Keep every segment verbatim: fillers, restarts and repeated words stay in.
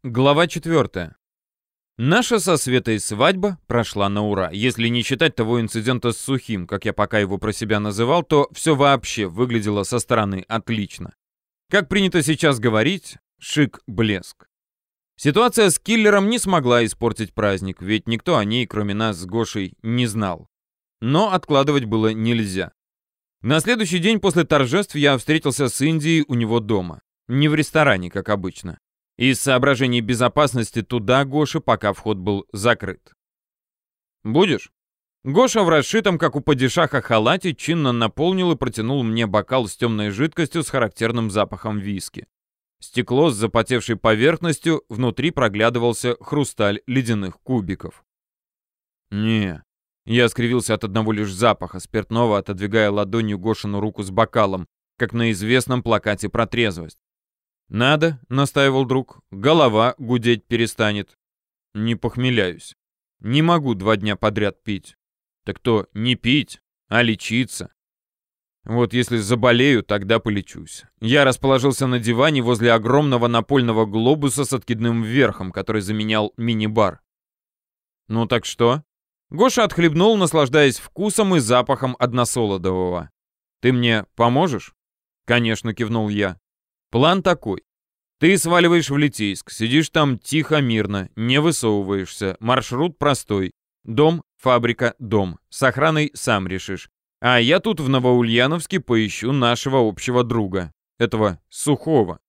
Глава четвертая. Наша со Светой свадьба прошла на ура. Если не считать того инцидента с Сухим, как я пока его про себя называл, то все вообще выглядело со стороны отлично. Как принято сейчас говорить, шик-блеск. Ситуация с киллером не смогла испортить праздник, ведь никто о ней, кроме нас с Гошей, не знал. Но откладывать было нельзя. На следующий день после торжеств я встретился с Индией у него дома. Не в ресторане, как обычно. Из соображений безопасности туда Гоша пока вход был закрыт. «Будешь?» Гоша в расшитом, как у падишаха, халате чинно наполнил и протянул мне бокал с темной жидкостью с характерным запахом виски. Стекло с запотевшей поверхностью, внутри проглядывался хрусталь ледяных кубиков. «Не». Я скривился от одного лишь запаха спиртного, отодвигая ладонью Гошину руку с бокалом, как на известном плакате про трезвость. «Надо», — настаивал друг, — «голова гудеть перестанет». «Не похмеляюсь. Не могу два дня подряд пить». «Так то не пить, а лечиться». «Вот если заболею, тогда полечусь». Я расположился на диване возле огромного напольного глобуса с откидным верхом, который заменял мини-бар. «Ну так что?» Гоша отхлебнул, наслаждаясь вкусом и запахом односолодового. «Ты мне поможешь?» «Конечно», — кивнул я. «План такой. Ты сваливаешь в Литейск, сидишь там тихо, мирно, не высовываешься. Маршрут простой. Дом, фабрика, дом. С охраной сам решишь. А я тут в Новоульяновске поищу нашего общего друга. Этого Сухого».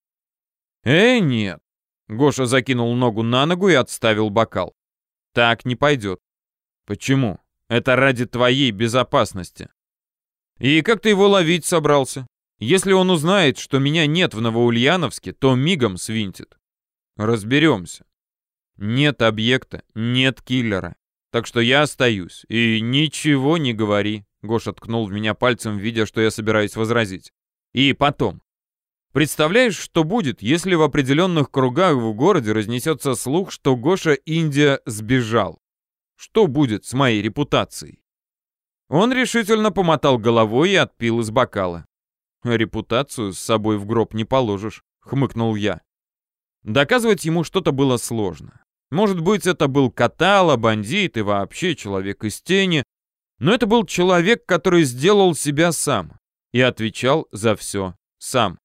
«Э, нет». Гоша закинул ногу на ногу и отставил бокал. «Так не пойдет». «Почему? Это ради твоей безопасности». «И как ты его ловить собрался? Если он узнает, что меня нет в Новоульяновске, то мигом свинтит». «Разберемся. Нет объекта, нет киллера. Так что я остаюсь. И ничего не говори». Гоша ткнул в меня пальцем, видя, что я собираюсь возразить. «И потом. Представляешь, что будет, если в определенных кругах в городе разнесется слух, что Гоша Индия сбежал? Что будет с моей репутацией?» Он решительно помотал головой и отпил из бокала. «Репутацию с собой в гроб не положишь», — хмыкнул я. Доказывать ему что-то было сложно. Может быть, это был Катала, бандит и вообще человек из тени, но это был человек, который сделал себя сам и отвечал за все сам.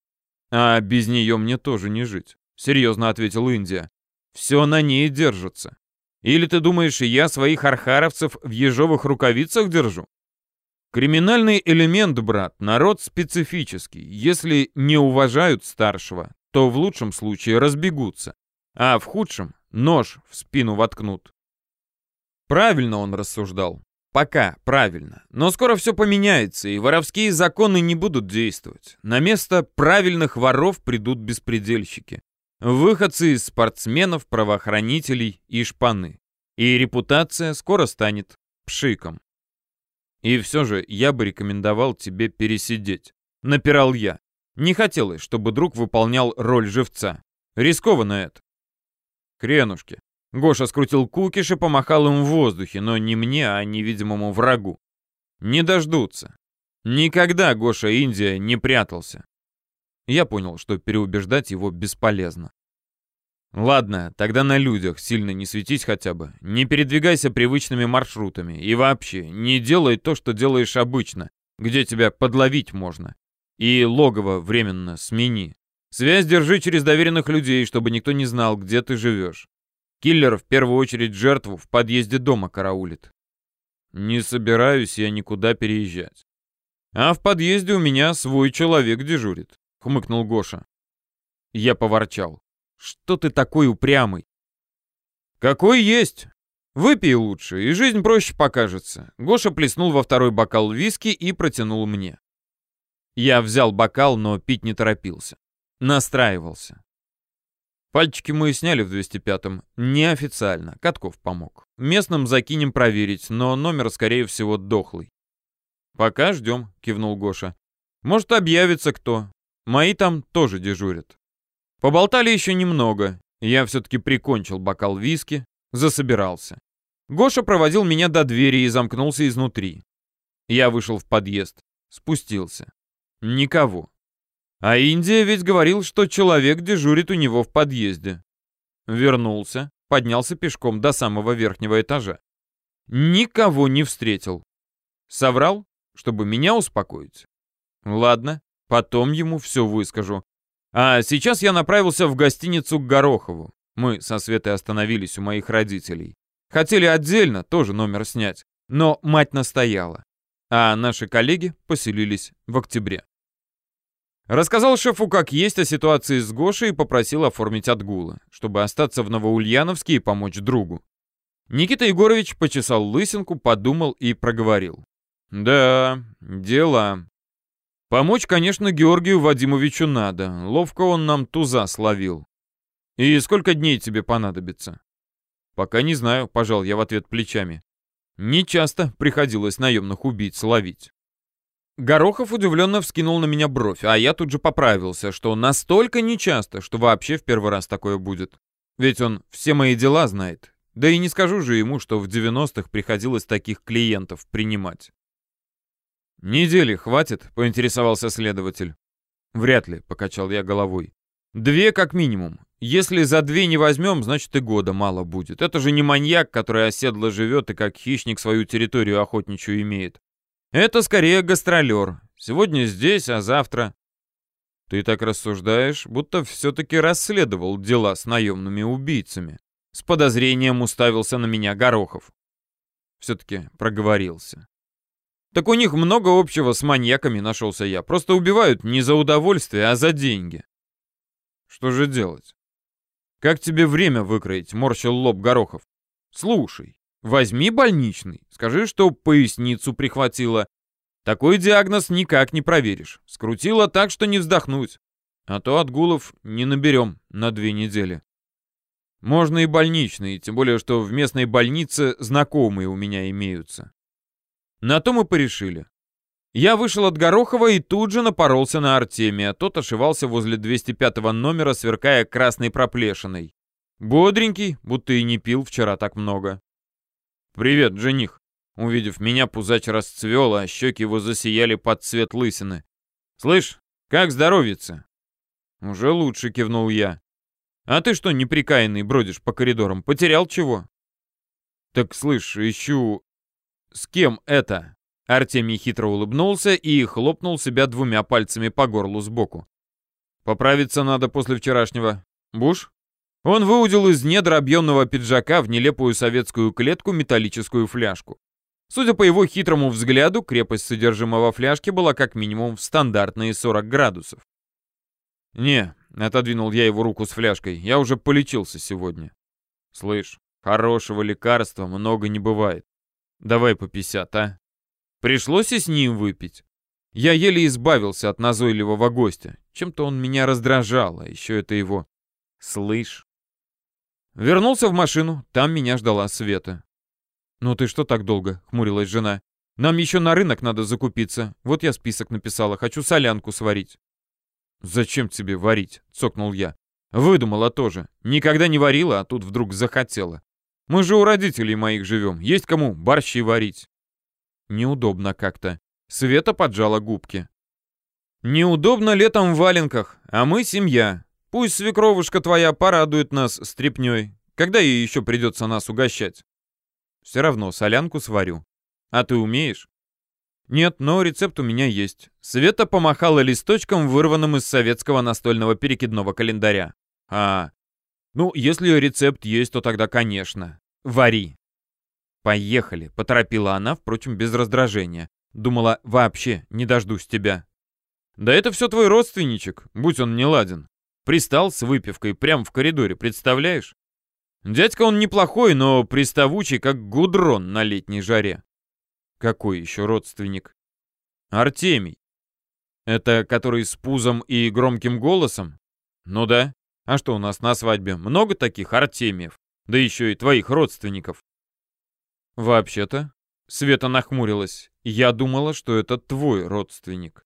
«А без нее мне тоже не жить», — серьезно ответил Индия. «Все на ней держится. Или ты думаешь, я своих архаровцев в ежовых рукавицах держу? Криминальный элемент, брат, народ специфический. Если не уважают старшего, то в лучшем случае разбегутся, а в худшем нож в спину воткнут». Правильно он рассуждал. Пока правильно. Но скоро все поменяется, и воровские законы не будут действовать. На место правильных воров придут беспредельщики. Выходцы из спортсменов, правоохранителей и шпаны. И репутация скоро станет пшиком. «И все же я бы рекомендовал тебе пересидеть», — напирал я. Не хотелось, чтобы друг выполнял роль живца. Рискованно это. «Хренушки». Гоша скрутил кукиш и помахал им в воздухе, но не мне, а невидимому врагу. «Не дождутся. Никогда Гоша Индия не прятался». Я понял, что переубеждать его бесполезно. «Ладно, тогда на людях сильно не светись хотя бы. Не передвигайся привычными маршрутами. И вообще, не делай то, что делаешь обычно, где тебя подловить можно. И логово временно смени. Связь держи через доверенных людей, чтобы никто не знал, где ты живешь. Киллер в первую очередь жертву в подъезде дома караулит». «Не собираюсь я никуда переезжать. А в подъезде у меня свой человек дежурит», — хмыкнул Гоша. Я поворчал. «Что ты такой упрямый?» «Какой есть. Выпей лучше, и жизнь проще покажется». Гоша плеснул во второй бокал виски и протянул мне. Я взял бокал, но пить не торопился. Настраивался. Пальчики мы сняли в двести пятом. Неофициально. Катков помог. Местным закинем проверить, но номер, скорее всего, дохлый. «Пока ждем», — кивнул Гоша. «Может, объявится кто. Мои там тоже дежурят». Поболтали еще немного. Я все-таки прикончил бокал виски, засобирался. Гоша проводил меня до двери и замкнулся изнутри. Я вышел в подъезд, спустился. Никого. А Индия ведь говорил, что человек дежурит у него в подъезде. Вернулся, поднялся пешком до самого верхнего этажа. Никого не встретил. Соврал, чтобы меня успокоить. Ладно, потом ему все выскажу. А сейчас я направился в гостиницу к Горохову. Мы со Светой остановились у моих родителей. Хотели отдельно тоже номер снять, но мать настояла. А наши коллеги поселились в октябре. Рассказал шефу как есть о ситуации с Гошей и попросил оформить отгулы, чтобы остаться в Новоульяновске и помочь другу. Никита Егорович почесал лысинку, подумал и проговорил. Да, дела. Помочь, конечно, Георгию Вадимовичу надо. Ловко он нам туза словил. И сколько дней тебе понадобится? Пока не знаю, пожал я в ответ плечами. Не часто приходилось наемных убийц ловить. Горохов удивленно вскинул на меня бровь, а я тут же поправился, что настолько нечасто, что вообще в первый раз такое будет. Ведь он все мои дела знает. Да и не скажу же ему, что в девяностых приходилось таких клиентов принимать. «Недели хватит?» — поинтересовался следователь. «Вряд ли», — покачал я головой. «Две как минимум. Если за две не возьмем, значит и года мало будет. Это же не маньяк, который оседло живет и как хищник свою территорию охотничью имеет. Это скорее гастролер. Сегодня здесь, а завтра...» «Ты так рассуждаешь, будто все-таки расследовал дела с наемными убийцами». С подозрением уставился на меня Горохов. Все-таки проговорился. «Так у них много общего с маньяками», — нашелся я. «Просто убивают не за удовольствие, а за деньги». «Что же делать?» «Как тебе время выкроить?» — морщил лоб Горохов. «Слушай, возьми больничный, скажи, что поясницу прихватило. Такой диагноз никак не проверишь. Скрутило так, что не вздохнуть. А то отгулов не наберем на две недели». «Можно и больничный, тем более, что в местной больнице знакомые у меня имеются». На то мы порешили. Я вышел от Горохова и тут же напоролся на Артемия. Тот ошивался возле двести пятого номера, сверкая красной проплешиной. Бодренький, будто и не пил вчера так много. «Привет, жених!» Увидев меня, пузач расцвел, а щеки его засияли под цвет лысины. «Слышь, как здоровится?» «Уже лучше», — кивнул я. «А ты что, неприкаянный, бродишь по коридорам? Потерял чего?» «Так, слышь, ищу...» «С кем это?» Артемий хитро улыбнулся и хлопнул себя двумя пальцами по горлу сбоку. «Поправиться надо после вчерашнего. Буш?» Он выудил из недр объемного пиджака в нелепую советскую клетку металлическую фляжку. Судя по его хитрому взгляду, крепость содержимого фляжки была как минимум в стандартные сорок градусов. «Не», — отодвинул я его руку с фляжкой, — «я уже полечился сегодня». «Слышь, хорошего лекарства много не бывает. Давай по пятьдесят, а?» Пришлось и с ним выпить. Я еле избавился от назойливого гостя. Чем-то он меня раздражал, а еще это его «слышь». Вернулся в машину, там меня ждала Света. «Ну ты что так долго?» — хмурилась жена. «Нам еще на рынок надо закупиться. Вот я список написала, хочу солянку сварить». «Зачем тебе варить?» — цокнул я. «Выдумала тоже. Никогда не варила, а тут вдруг захотела. Мы же у родителей моих живем, есть кому борщи варить». Неудобно как-то. Света поджала губки. «Неудобно летом в валенках, а мы семья. Пусть свекровушка твоя порадует нас стряпнёй. Когда ей еще придется нас угощать?» «Все равно солянку сварю. А ты умеешь?» «Нет, но рецепт у меня есть». Света помахала листочком, вырванным из советского настольного перекидного календаря. «А, ну, если рецепт есть, то тогда, конечно. Вари». «Поехали», — поторопила она, впрочем, без раздражения. Думала, вообще не дождусь тебя. «Да это все твой родственничек, будь он не ладен. Пристал с выпивкой прямо в коридоре, представляешь? Дядька он неплохой, но приставучий, как гудрон на летней жаре». «Какой еще родственник?» «Артемий. Это который с пузом и громким голосом?» «Ну да. А что у нас на свадьбе? Много таких Артемиев? Да еще и твоих родственников». «Вообще-то...» — Света нахмурилась. «Я думала, что это твой родственник».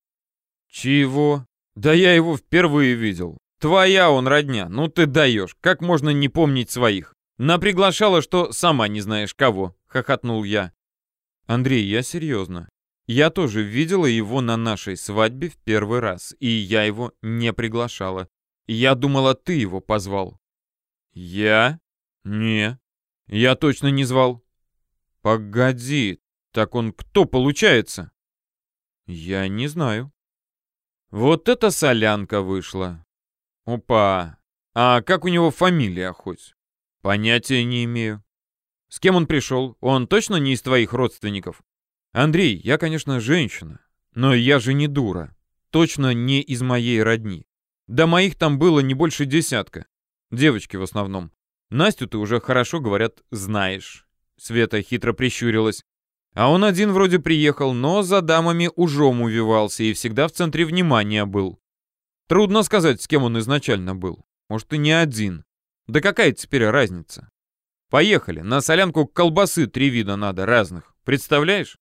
«Чего? Да я его впервые видел. Твоя он родня, ну ты даешь. Как можно не помнить своих? Наприглашала, что сама не знаешь кого», — хохотнул я. «Андрей, я серьезно. Я тоже видела его на нашей свадьбе в первый раз, и я его не приглашала. Я думала, ты его позвал». Я? Не, я точно не звал. Погоди, так он кто получается? Я не знаю. Вот это солянка вышла. Опа. А как у него фамилия хоть? Понятия не имею. С кем он пришел? Он точно не из твоих родственников? Андрей, я, конечно, женщина, но я же не дура. Точно не из моей родни. Да моих там было не больше десятка. Девочки в основном. Настю ты уже хорошо, говорят, знаешь. Света хитро прищурилась. А он один вроде приехал, но за дамами ужом увивался и всегда в центре внимания был. Трудно сказать, с кем он изначально был. Может, и не один. Да какая теперь разница? Поехали, на солянку колбасы три вида надо, разных. Представляешь?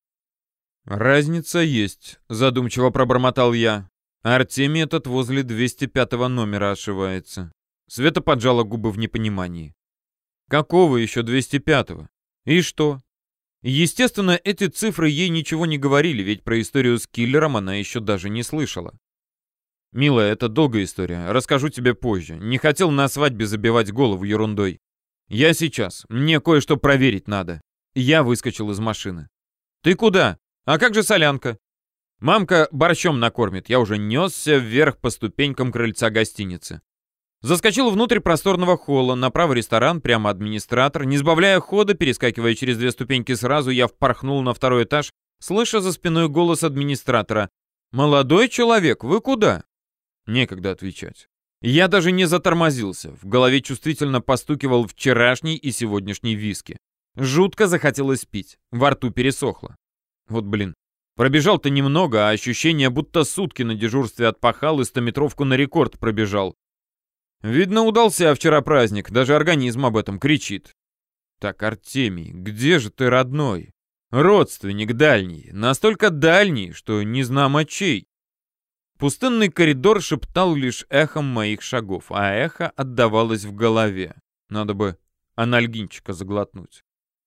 Разница есть, задумчиво пробормотал я. Артемий этот возле двести пятого номера ошивается. Света поджала губы в непонимании. Какого еще двести пятого? И что? Естественно, эти цифры ей ничего не говорили, ведь про историю с киллером она еще даже не слышала. «Милая, это долгая история. Расскажу тебе позже. Не хотел на свадьбе забивать голову ерундой. Я сейчас. Мне кое-что проверить надо». Я выскочил из машины. «Ты куда? А как же солянка?» «Мамка борщом накормит». Я уже несся вверх по ступенькам крыльца гостиницы. Заскочил внутрь просторного холла, направо ресторан, прямо администратор. Не сбавляя хода, перескакивая через две ступеньки сразу, я впорхнул на второй этаж, слыша за спиной голос администратора. «Молодой человек, вы куда?» Некогда отвечать. Я даже не затормозился. В голове чувствительно постукивал вчерашний и сегодняшний виски. Жутко захотелось пить. Во рту пересохло. Вот блин. Пробежал-то немного, а ощущение, будто сутки на дежурстве отпахал и стометровку на рекорд пробежал. Видно, удался вчера праздник. Даже организм об этом кричит. Так, Артемий, где же ты, родной? Родственник дальний. Настолько дальний, что не знамо чей. Пустынный коридор шептал лишь эхом моих шагов, а эхо отдавалось в голове. Надо бы анальгинчика заглотнуть.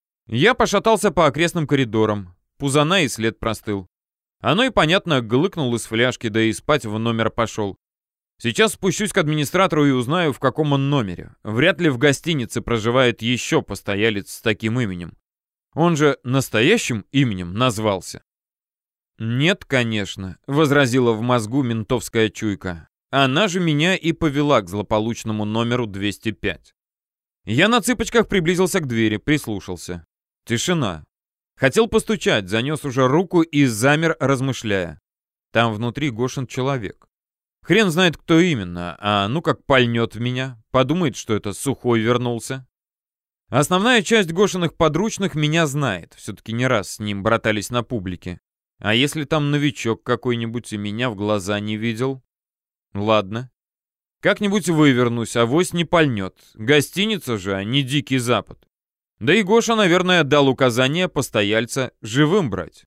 Я пошатался по окрестным коридорам. Пузана и след простыл. Оно и, понятно, глыкнул из фляжки, да и спать в номер пошел. Сейчас спущусь к администратору и узнаю, в каком он номере. Вряд ли в гостинице проживает еще постоялец с таким именем. Он же настоящим именем назвался. «Нет, конечно», — возразила в мозгу ментовская чуйка. Она же меня и повела к злополучному номеру двести пять. Я на цыпочках приблизился к двери, прислушался. Тишина. Хотел постучать, занес уже руку и замер, размышляя. Там внутри Гошин человек. Хрен знает, кто именно, а ну как пальнет в меня, подумает, что это Сухой вернулся. Основная часть Гошиных подручных меня знает, все-таки не раз с ним братались на публике. А если там новичок какой-нибудь и меня в глаза не видел? Ладно. Как-нибудь вывернусь, авось не пальнет. Гостиница же, а не Дикий Запад. Да и Гоша, наверное, дал указание постояльца живым брать.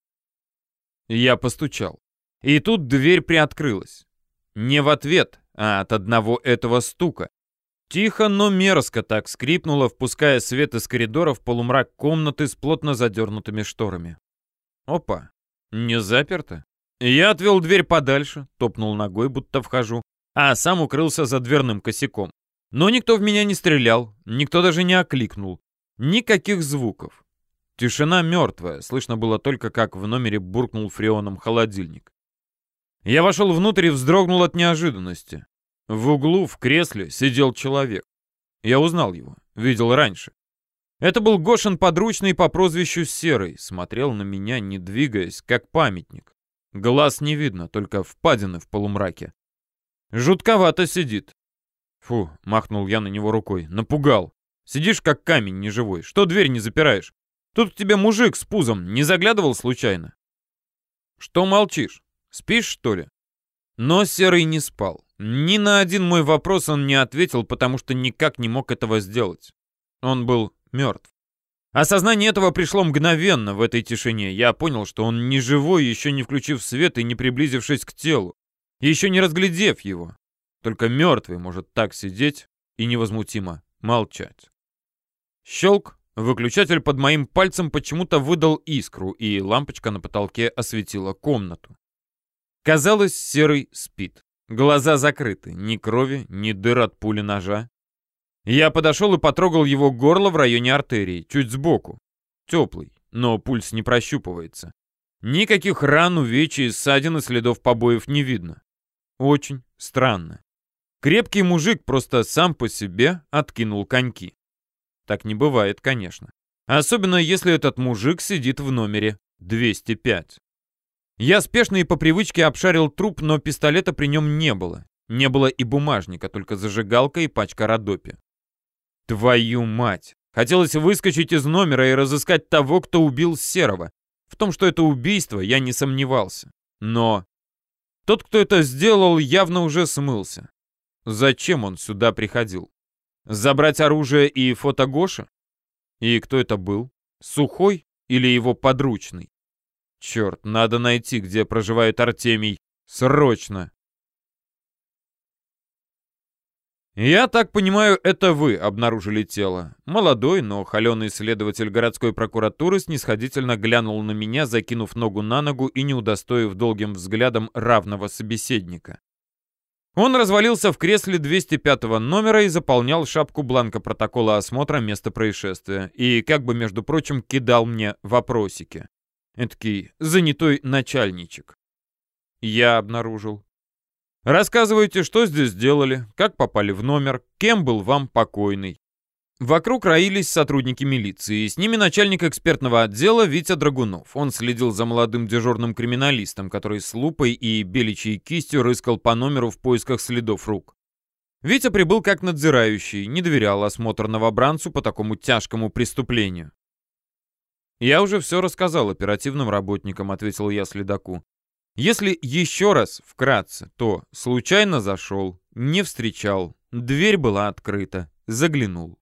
Я постучал. И тут дверь приоткрылась. Не в ответ, а от одного этого стука. Тихо, но мерзко так скрипнуло, впуская свет из коридора в полумрак комнаты с плотно задернутыми шторами. Опа. Не заперто? Я отвел дверь подальше, топнул ногой, будто вхожу, а сам укрылся за дверным косяком. Но никто в меня не стрелял, никто даже не окликнул. Никаких звуков. Тишина мертвая, слышно было только, как в номере буркнул фреоном холодильник. Я вошел внутрь и вздрогнул от неожиданности. В углу, в кресле, сидел человек. Я узнал его, видел раньше. Это был Гошин подручный по прозвищу Серый, смотрел на меня, не двигаясь, как памятник. Глаз не видно, только впадины в полумраке. Жутковато сидит. Фу, махнул я на него рукой, напугал. Сидишь как камень неживой, что дверь не запираешь? Тут к тебе мужик с пузом не заглядывал случайно? Что молчишь? Спишь, что ли? Но Серый не спал. Ни на один мой вопрос он не ответил, потому что никак не мог этого сделать. Он был мертв. Осознание этого пришло мгновенно в этой тишине. Я понял, что он не живой, еще не включив свет и не приблизившись к телу. Еще не разглядев его. Только мертвый может так сидеть и невозмутимо молчать. Щелк. Выключатель под моим пальцем почему-то выдал искру, и лампочка на потолке осветила комнату. Казалось, Серый спит. Глаза закрыты. Ни крови, ни дыр от пули ножа. Я подошел и потрогал его горло в районе артерии, чуть сбоку. Теплый, но пульс не прощупывается. Никаких ран, увечий, ссадин и следов побоев не видно. Очень странно. Крепкий мужик просто сам по себе откинул коньки. Так не бывает, конечно. Особенно если этот мужик сидит в номере двести пять. Я спешно и по привычке обшарил труп, но пистолета при нем не было. Не было и бумажника, только зажигалка и пачка Родопи. Твою мать! Хотелось выскочить из номера и разыскать того, кто убил Серого. В том, что это убийство, я не сомневался. Но тот, кто это сделал, явно уже смылся. Зачем он сюда приходил? Забрать оружие и фото Гоши? И кто это был? Сухой или его подручный? Черт, надо найти, где проживает Артемий. Срочно! «Я так понимаю, это вы обнаружили тело». Молодой, но холеный следователь городской прокуратуры снисходительно глянул на меня, закинув ногу на ногу и не удостоив долгим взглядом равного собеседника. Он развалился в кресле двести пятого номера и заполнял шапку бланка протокола осмотра места происшествия. И, как бы, между прочим, кидал мне вопросики. Эдакий занятой начальничек. Я обнаружил. Рассказывайте, что здесь делали, как попали в номер, кем был вам покойный. Вокруг роились сотрудники милиции, с ними начальник экспертного отдела Витя Драгунов. Он следил за молодым дежурным криминалистом, который с лупой и беличьей кистью рыскал по номеру в поисках следов рук. Витя прибыл как надзирающий, не доверял осмотр новобранцу по такому тяжкому преступлению. «Я уже все рассказал оперативным работникам», — ответил я следаку. Если еще раз вкратце, то случайно зашел, не встречал, дверь была открыта, заглянул.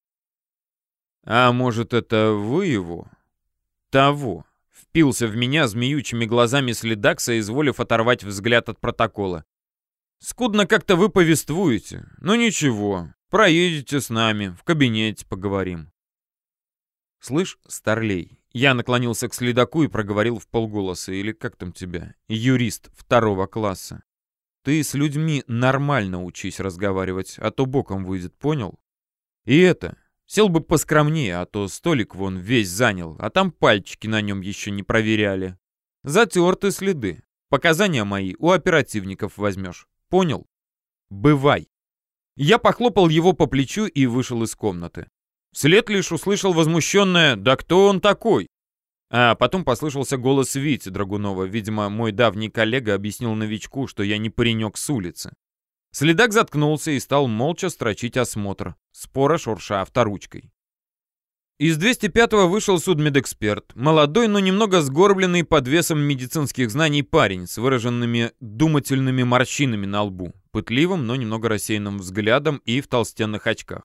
А может, это вы его? Того. Впился в меня змеючими глазами следак, соизволив оторвать взгляд от протокола. Скудно как-то вы повествуете. Ну ничего, проедете с нами, в кабинете поговорим. Слышь, старлей. Я наклонился к следаку и проговорил вполголоса, или как там тебя, юрист второго класса. Ты с людьми нормально учись разговаривать, а то боком выйдет, понял? И это, сел бы поскромнее, а то столик вон весь занял, а там пальчики на нем еще не проверяли. Затерты следы. Показания мои у оперативников возьмешь, понял? Бывай. Я похлопал его по плечу и вышел из комнаты. Вслед лишь услышал возмущенное «Да кто он такой?». А потом послышался голос Вити Драгунова. Видимо, мой давний коллега объяснил новичку, что я не паренек с улицы. Следак заткнулся и стал молча строчить осмотр, споро шурша авторучкой. Из двести пятого вышел судмедэксперт. Молодой, но немного сгорбленный под весом медицинских знаний парень с выраженными думательными морщинами на лбу, пытливым, но немного рассеянным взглядом и в толстенных очках.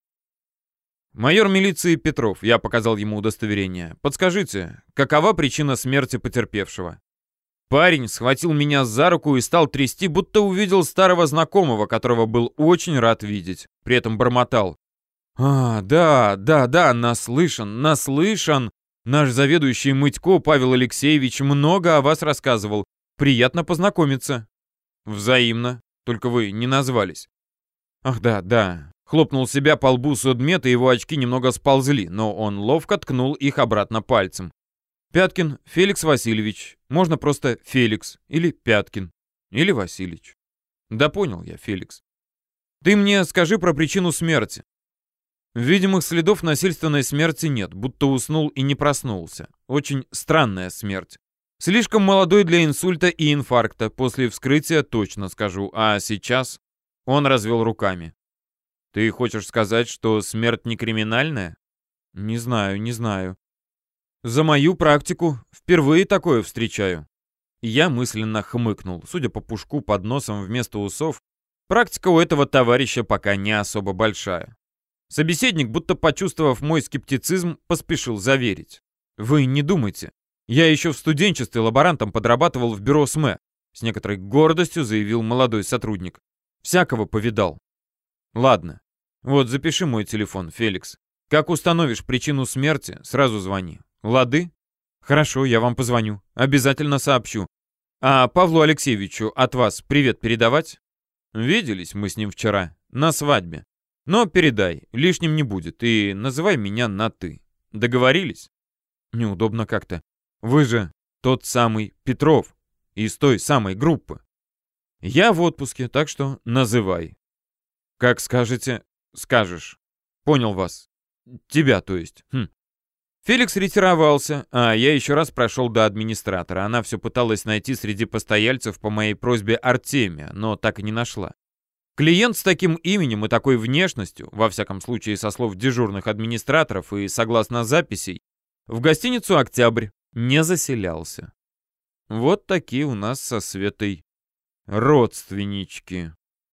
«Майор милиции Петров», — я показал ему удостоверение. «Подскажите, какова причина смерти потерпевшего?» Парень схватил меня за руку и стал трясти, будто увидел старого знакомого, которого был очень рад видеть. При этом бормотал. «А, да, да, да, наслышан, наслышан. Наш заведующий Мытько Павел Алексеевич много о вас рассказывал. Приятно познакомиться». «Взаимно. Только вы не назвались». «Ах, да, да». Хлопнул себя по лбу судмед, и его очки немного сползли, но он ловко ткнул их обратно пальцем. «Пяткин Феликс Васильевич. Можно просто Феликс. Или Пяткин. Или Васильевич». «Да понял я, Феликс. Ты мне скажи про причину смерти». Видимых следов насильственной смерти нет, будто уснул и не проснулся. Очень странная смерть. Слишком молодой для инсульта и инфаркта, после вскрытия точно скажу, а сейчас он развел руками. «Ты хочешь сказать, что смерть не криминальная?» «Не знаю, не знаю. За мою практику впервые такое встречаю». Я мысленно хмыкнул. Судя по пушку под носом вместо усов, практика у этого товарища пока не особо большая. Собеседник, будто почувствовав мой скептицизм, поспешил заверить. «Вы не думайте. Я еще в студенчестве лаборантом подрабатывал в бюро СМЭ», с некоторой гордостью заявил молодой сотрудник. «Всякого повидал». «Ладно. Вот, запиши мой телефон, Феликс. Как установишь причину смерти, сразу звони. Лады? Хорошо, я вам позвоню. Обязательно сообщу. А Павлу Алексеевичу от вас привет передавать? Виделись мы с ним вчера, на свадьбе. Но передай, лишним не будет, и называй меня на «ты». Договорились? Неудобно как-то. Вы же тот самый Петров из той самой группы. Я в отпуске, так что называй. Как скажете, скажешь. Понял вас. Тебя, то есть. Хм. Феликс ретировался, а я еще раз прошел до администратора. Она все пыталась найти среди постояльцев по моей просьбе Артемия, но так и не нашла. Клиент с таким именем и такой внешностью, во всяком случае со слов дежурных администраторов и согласно записей, в гостиницу «Октябрь» не заселялся. Вот такие у нас со Светой родственнички.